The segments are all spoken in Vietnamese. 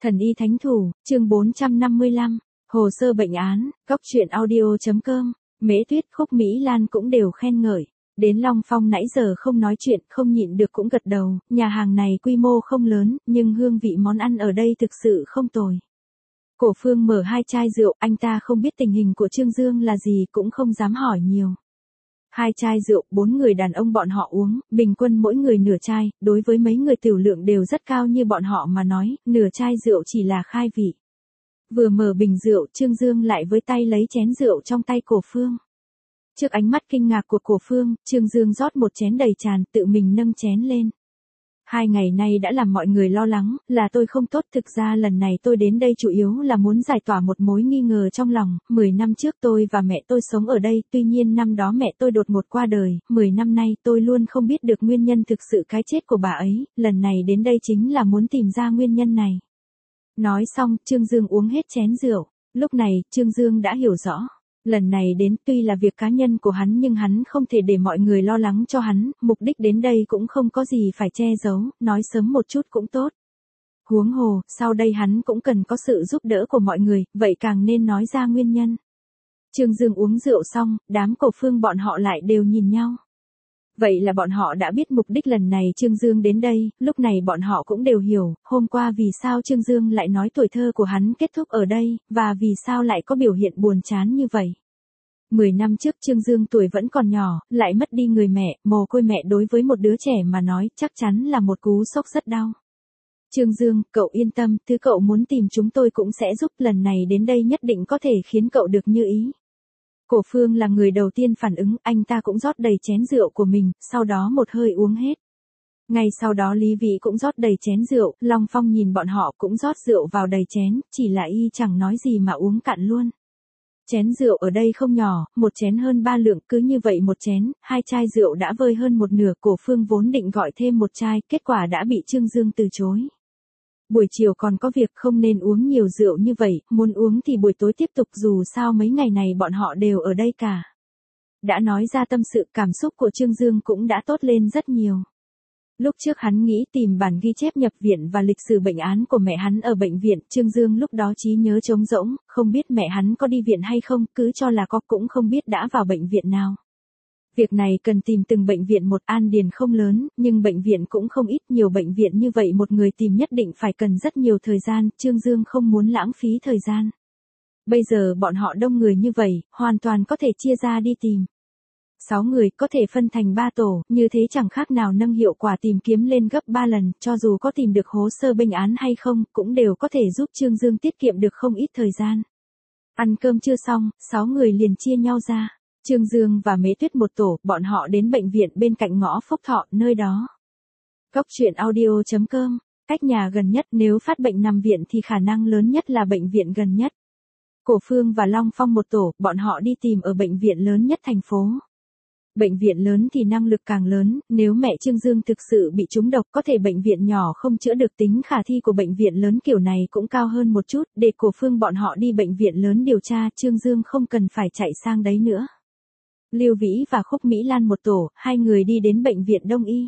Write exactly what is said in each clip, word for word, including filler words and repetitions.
Thần y thánh thủ, chương bốn trăm năm mươi lăm, hồ sơ bệnh án, cóc truyện audio.com, Mễ Tuyết, Khúc Mỹ Lan cũng đều khen ngợi. Đến Long Phong nãy giờ không nói chuyện, không nhịn được cũng gật đầu, nhà hàng này quy mô không lớn, nhưng hương vị món ăn ở đây thực sự không tồi. Cổ Phương mở hai chai rượu, anh ta không biết tình hình của Trương Dương là gì cũng không dám hỏi nhiều. Hai chai rượu, bốn người đàn ông bọn họ uống, bình quân mỗi người nửa chai, đối với mấy người tiểu lượng đều rất cao như bọn họ mà nói, nửa chai rượu chỉ là khai vị. Vừa mở bình rượu, Trương Dương lại với tay lấy chén rượu trong tay Cổ Phương. Trước ánh mắt kinh ngạc của Cổ Phương, Trương Dương rót một chén đầy tràn, tự mình nâng chén lên. Hai ngày nay đã làm mọi người lo lắng, là tôi không tốt, thực ra lần này tôi đến đây chủ yếu là muốn giải tỏa một mối nghi ngờ trong lòng. Mười năm trước tôi và mẹ tôi sống ở đây, tuy nhiên năm đó mẹ tôi đột ngột qua đời, mười năm nay tôi luôn không biết được nguyên nhân thực sự cái chết của bà ấy, lần này đến đây chính là muốn tìm ra nguyên nhân này. Nói xong, Trương Dương uống hết chén rượu, lúc này, Trương Dương đã hiểu rõ. Lần này đến tuy là việc cá nhân của hắn nhưng hắn không thể để mọi người lo lắng cho hắn, mục đích đến đây cũng không có gì phải che giấu, nói sớm một chút cũng tốt. Huống hồ, sau đây hắn cũng cần có sự giúp đỡ của mọi người, vậy càng nên nói ra nguyên nhân. Trương Dương uống rượu xong, đám Cổ Phương bọn họ lại đều nhìn nhau. Vậy là bọn họ đã biết mục đích lần này Trương Dương đến đây, lúc này bọn họ cũng đều hiểu, hôm qua vì sao Trương Dương lại nói tuổi thơ của hắn kết thúc ở đây, và vì sao lại có biểu hiện buồn chán như vậy. Mười năm trước Trương Dương tuổi vẫn còn nhỏ, lại mất đi người mẹ, mồ côi mẹ đối với một đứa trẻ mà nói chắc chắn là một cú sốc rất đau. Trương Dương, cậu yên tâm, thứ cậu muốn tìm chúng tôi cũng sẽ giúp, lần này đến đây nhất định có thể khiến cậu được như ý. Cổ Phương là người đầu tiên phản ứng, anh ta cũng rót đầy chén rượu của mình, sau đó một hơi uống hết. Ngay sau đó Lý Vĩ cũng rót đầy chén rượu, Long Phong nhìn bọn họ cũng rót rượu vào đầy chén, chỉ là y chẳng nói gì mà uống cạn luôn. Chén rượu ở đây không nhỏ, một chén hơn ba lượng, cứ như vậy một chén, hai chai rượu đã vơi hơn một nửa. Cổ Phương vốn định gọi thêm một chai, kết quả đã bị Trương Dương từ chối. Buổi chiều còn có việc, không nên uống nhiều rượu như vậy, muốn uống thì buổi tối tiếp tục, dù sao mấy ngày này bọn họ đều ở đây cả. Đã nói ra tâm sự, cảm xúc của Trương Dương cũng đã tốt lên rất nhiều. Lúc trước hắn nghĩ tìm bản ghi chép nhập viện và lịch sử bệnh án của mẹ hắn ở bệnh viện, Trương Dương lúc đó trí nhớ trống rỗng, không biết mẹ hắn có đi viện hay không, cứ cho là có, cũng không biết đã vào bệnh viện nào. Việc này cần tìm từng bệnh viện một, An Điền không lớn, nhưng bệnh viện cũng không ít, nhiều bệnh viện như vậy một người tìm nhất định phải cần rất nhiều thời gian, Trương Dương không muốn lãng phí thời gian. Bây giờ bọn họ đông người như vậy, hoàn toàn có thể chia ra đi tìm. Sáu người có thể phân thành ba tổ, như thế chẳng khác nào nâng hiệu quả tìm kiếm lên gấp ba lần, cho dù có tìm được hồ sơ bệnh án hay không, cũng đều có thể giúp Trương Dương tiết kiệm được không ít thời gian. Ăn cơm chưa xong, sáu người liền chia nhau ra. Trương Dương và Mễ Tuyết một tổ, bọn họ đến bệnh viện bên cạnh ngõ Phúc Thọ, nơi đó. Cóc truyện audio.com, cách nhà gần nhất, nếu phát bệnh nằm viện thì khả năng lớn nhất là bệnh viện gần nhất. Cổ Phương và Long Phong một tổ, bọn họ đi tìm ở bệnh viện lớn nhất thành phố. Bệnh viện lớn thì năng lực càng lớn, nếu mẹ Trương Dương thực sự bị trúng độc có thể bệnh viện nhỏ không chữa được, tính khả thi của bệnh viện lớn kiểu này cũng cao hơn một chút, để Cổ Phương bọn họ đi bệnh viện lớn điều tra, Trương Dương không cần phải chạy sang đấy nữa. Lưu Vĩ và Khúc Mỹ Lan một tổ, hai người đi đến bệnh viện Đông y.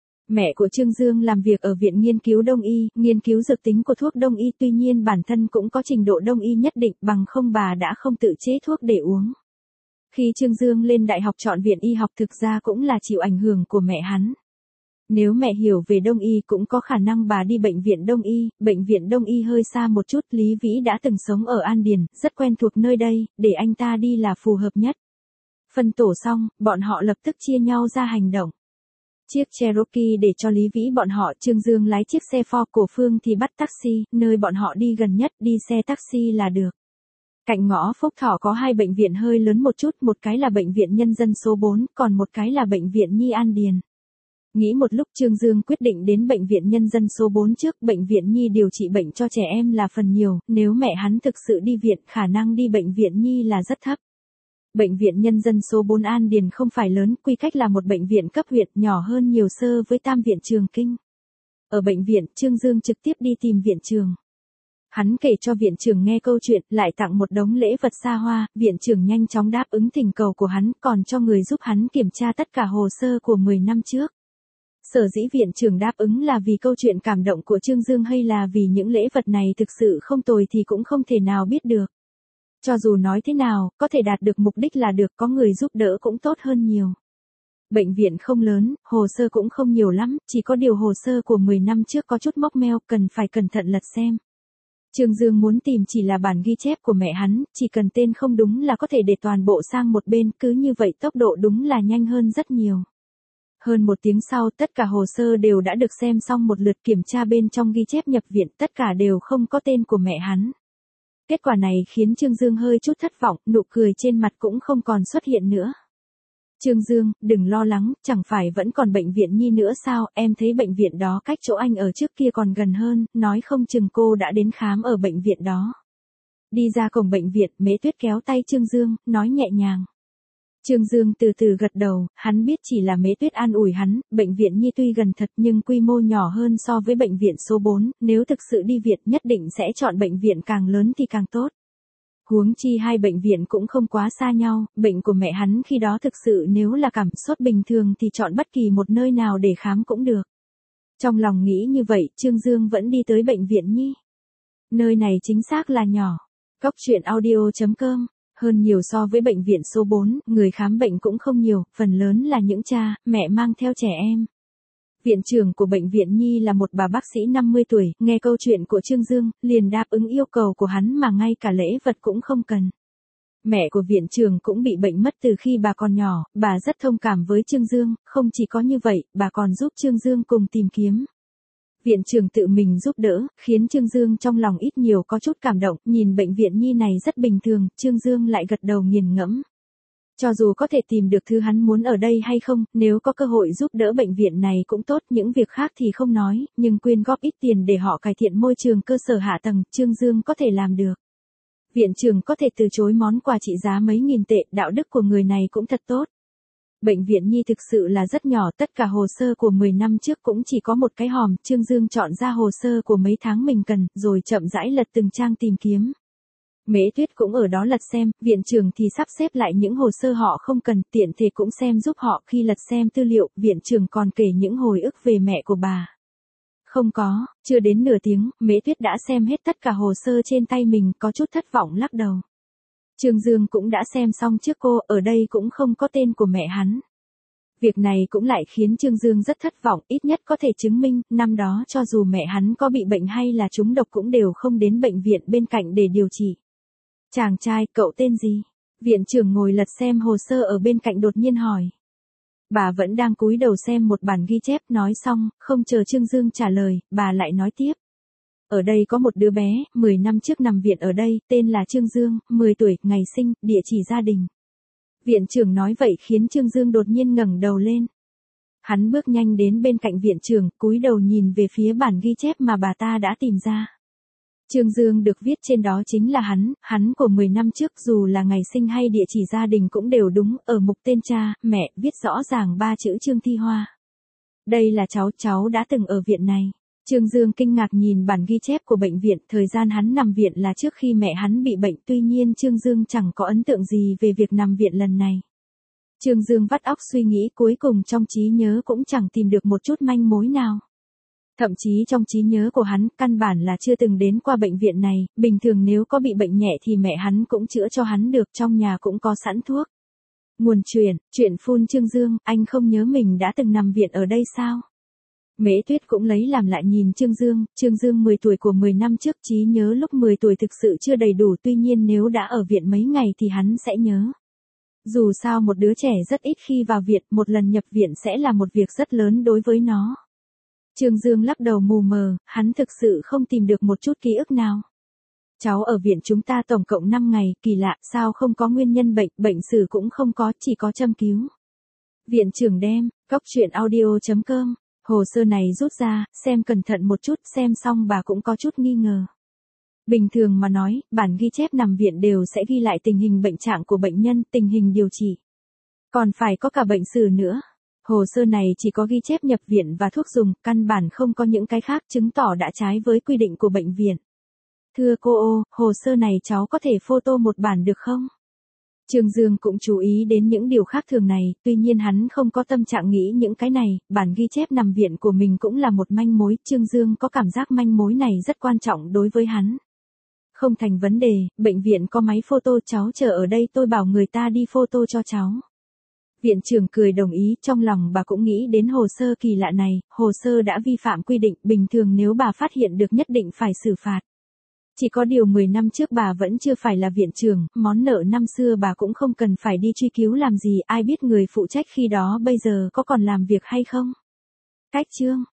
Mẹ của Trương Dương làm việc ở viện nghiên cứu Đông y, nghiên cứu dược tính của thuốc Đông y, tuy nhiên bản thân cũng có trình độ Đông y nhất định, bằng không bà đã không tự chế thuốc để uống. Khi Trương Dương lên đại học chọn viện y học thực ra cũng là chịu ảnh hưởng của mẹ hắn. Nếu mẹ hiểu về Đông y cũng có khả năng bà đi bệnh viện Đông y, bệnh viện Đông y hơi xa một chút, Lý Vĩ đã từng sống ở An Điền, rất quen thuộc nơi đây, để anh ta đi là phù hợp nhất. Phân tổ xong, bọn họ lập tức chia nhau ra hành động. Chiếc Cherokee để cho Lý Vĩ bọn họ, Trương Dương lái chiếc xe Ford, Cổ Phương thì bắt taxi, nơi bọn họ đi gần nhất, đi xe taxi là được. Cạnh ngõ Phúc Thọ có hai bệnh viện hơi lớn một chút, một cái là bệnh viện nhân dân số bốn, còn một cái là bệnh viện Nhi An Điền. Nghĩ một lúc Trương Dương quyết định đến bệnh viện nhân dân số bốn trước, bệnh viện Nhi điều trị bệnh cho trẻ em là phần nhiều, nếu mẹ hắn thực sự đi viện, khả năng đi bệnh viện Nhi là rất thấp. Bệnh viện nhân dân số bốn An Điền không phải lớn, quy cách là một bệnh viện cấp huyện, nhỏ hơn nhiều so với Tam viện Trường Kinh. Ở bệnh viện, Trương Dương trực tiếp đi tìm viện trưởng. Hắn kể cho viện trưởng nghe câu chuyện, lại tặng một đống lễ vật xa hoa, viện trưởng nhanh chóng đáp ứng thỉnh cầu của hắn, còn cho người giúp hắn kiểm tra tất cả hồ sơ của mười năm trước. Sở dĩ viện trưởng đáp ứng là vì câu chuyện cảm động của Trương Dương hay là vì những lễ vật này thực sự không tồi thì cũng không thể nào biết được. Cho dù nói thế nào, có thể đạt được mục đích là được, có người giúp đỡ cũng tốt hơn nhiều. Bệnh viện không lớn, hồ sơ cũng không nhiều lắm, chỉ có điều hồ sơ của mười năm trước có chút móc meo, cần phải cẩn thận lật xem. Trương Dương muốn tìm chỉ là bản ghi chép của mẹ hắn, chỉ cần tên không đúng là có thể để toàn bộ sang một bên, cứ như vậy tốc độ đúng là nhanh hơn rất nhiều. Hơn một tiếng sau, tất cả hồ sơ đều đã được xem xong một lượt, kiểm tra bên trong ghi chép nhập viện, tất cả đều không có tên của mẹ hắn. Kết quả này khiến Trương Dương hơi chút thất vọng, nụ cười trên mặt cũng không còn xuất hiện nữa. Trương Dương, đừng lo lắng, chẳng phải vẫn còn bệnh viện Nhi nữa sao, em thấy bệnh viện đó cách chỗ anh ở trước kia còn gần hơn, nói không chừng cô đã đến khám ở bệnh viện đó. Đi ra cổng bệnh viện, Mễ Tuyết kéo tay Trương Dương, nói nhẹ nhàng. Trương Dương từ từ gật đầu, hắn biết chỉ là Mễ Tuyết an ủi hắn, bệnh viện Nhi tuy gần thật nhưng quy mô nhỏ hơn so với bệnh viện số bốn, nếu thực sự đi Việt nhất định sẽ chọn bệnh viện càng lớn thì càng tốt. Huống chi hai bệnh viện cũng không quá xa nhau, bệnh của mẹ hắn khi đó thực sự nếu là cảm sốt bình thường thì chọn bất kỳ một nơi nào để khám cũng được. Trong lòng nghĩ như vậy, Trương Dương vẫn đi tới bệnh viện Nhi. Nơi này chính xác là nhỏ. Cóc truyện audio chấm com. Hơn nhiều so với bệnh viện số bốn, người khám bệnh cũng không nhiều, phần lớn là những cha, mẹ mang theo trẻ em. Viện trưởng của bệnh viện Nhi là một bà bác sĩ năm mươi tuổi, nghe câu chuyện của Trương Dương, liền đáp ứng yêu cầu của hắn mà ngay cả lễ vật cũng không cần. Mẹ của viện trưởng cũng bị bệnh mất từ khi bà còn nhỏ, bà rất thông cảm với Trương Dương, không chỉ có như vậy, bà còn giúp Trương Dương cùng tìm kiếm. Viện trưởng tự mình giúp đỡ, khiến Trương Dương trong lòng ít nhiều có chút cảm động, nhìn bệnh viện Nhi này rất bình thường, Trương Dương lại gật đầu nghiền ngẫm. Cho dù có thể tìm được thứ hắn muốn ở đây hay không, nếu có cơ hội giúp đỡ bệnh viện này cũng tốt, những việc khác thì không nói, nhưng quyên góp ít tiền để họ cải thiện môi trường cơ sở hạ tầng, Trương Dương có thể làm được. Viện trưởng có thể từ chối món quà trị giá mấy nghìn tệ, đạo đức của người này cũng thật tốt. Bệnh viện Nhi thực sự là rất nhỏ, tất cả hồ sơ của mười năm trước cũng chỉ có một cái hòm, Trương Dương chọn ra hồ sơ của mấy tháng mình cần, rồi chậm rãi lật từng trang tìm kiếm. Mễ Tuyết cũng ở đó lật xem, viện trưởng thì sắp xếp lại những hồ sơ họ không cần, tiện thể cũng xem giúp họ. Khi lật xem tư liệu, viện trưởng còn kể những hồi ức về mẹ của bà. Không có, chưa đến nửa tiếng, Mễ Tuyết đã xem hết tất cả hồ sơ trên tay mình, có chút thất vọng lắc đầu. Trương Dương cũng đã xem xong trước cô, ở đây cũng không có tên của mẹ hắn. Việc này cũng lại khiến Trương Dương rất thất vọng, ít nhất có thể chứng minh, năm đó cho dù mẹ hắn có bị bệnh hay là trúng độc cũng đều không đến bệnh viện bên cạnh để điều trị. Chàng trai, cậu tên gì? Viện trưởng ngồi lật xem hồ sơ ở bên cạnh đột nhiên hỏi. Bà vẫn đang cúi đầu xem một bản ghi chép, nói xong, không chờ Trương Dương trả lời, bà lại nói tiếp. Ở đây có một đứa bé, mười năm trước nằm viện ở đây, tên là Trương Dương, mười tuổi, ngày sinh, địa chỉ gia đình. Viện trưởng nói vậy khiến Trương Dương đột nhiên ngẩng đầu lên. Hắn bước nhanh đến bên cạnh viện trưởng, cúi đầu nhìn về phía bản ghi chép mà bà ta đã tìm ra. Trương Dương được viết trên đó chính là hắn, hắn của mười năm trước, dù là ngày sinh hay địa chỉ gia đình cũng đều đúng, ở mục tên cha, mẹ, viết rõ ràng ba chữ Trương Thi Hoa. Đây là cháu, cháu đã từng ở viện này. Trương Dương kinh ngạc nhìn bản ghi chép của bệnh viện, thời gian hắn nằm viện là trước khi mẹ hắn bị bệnh, tuy nhiên Trương Dương chẳng có ấn tượng gì về việc nằm viện lần này. Trương Dương vắt óc suy nghĩ, cuối cùng trong trí nhớ cũng chẳng tìm được một chút manh mối nào. Thậm chí trong trí nhớ của hắn, căn bản là chưa từng đến qua bệnh viện này, bình thường nếu có bị bệnh nhẹ thì mẹ hắn cũng chữa cho hắn được, trong nhà cũng có sẵn thuốc. Nguồn truyền, chuyện phun Trương Dương, anh không nhớ mình đã từng nằm viện ở đây sao? Mễ Tuyết cũng lấy làm lại nhìn Trương Dương, Trương Dương mười tuổi của mười năm trước, trí nhớ lúc mười tuổi thực sự chưa đầy đủ, tuy nhiên nếu đã ở viện mấy ngày thì hắn sẽ nhớ. Dù sao một đứa trẻ rất ít khi vào viện, một lần nhập viện sẽ là một việc rất lớn đối với nó. Trương Dương lắc đầu mù mờ, hắn thực sự không tìm được một chút ký ức nào. Cháu ở viện chúng ta tổng cộng năm ngày, kỳ lạ, sao không có nguyên nhân bệnh, bệnh sử cũng không có, chỉ có châm cứu. Viện trưởng đem, cóc truyện audio chấm com, hồ sơ này rút ra, xem cẩn thận một chút, xem xong bà cũng có chút nghi ngờ. Bình thường mà nói, bản ghi chép nằm viện đều sẽ ghi lại tình hình bệnh trạng của bệnh nhân, tình hình điều trị. Còn phải có cả bệnh sử nữa. Hồ sơ này chỉ có ghi chép nhập viện và thuốc dùng, căn bản không có những cái khác, chứng tỏ đã trái với quy định của bệnh viện. Thưa cô ô, hồ sơ này cháu có thể photo một bản được không? Trương Dương cũng chú ý đến những điều khác thường này, tuy nhiên hắn không có tâm trạng nghĩ những cái này, bản ghi chép nằm viện của mình cũng là một manh mối, Trương Dương có cảm giác manh mối này rất quan trọng đối với hắn. Không thành vấn đề, bệnh viện có máy photo, cháu chờ ở đây tôi bảo người ta đi photo cho cháu. Viện trưởng cười đồng ý, trong lòng bà cũng nghĩ đến hồ sơ kỳ lạ này, hồ sơ đã vi phạm quy định, bình thường nếu bà phát hiện được nhất định phải xử phạt. Chỉ có điều mười năm trước bà vẫn chưa phải là viện trưởng, món nợ năm xưa bà cũng không cần phải đi truy cứu làm gì, ai biết người phụ trách khi đó bây giờ có còn làm việc hay không. Cách chương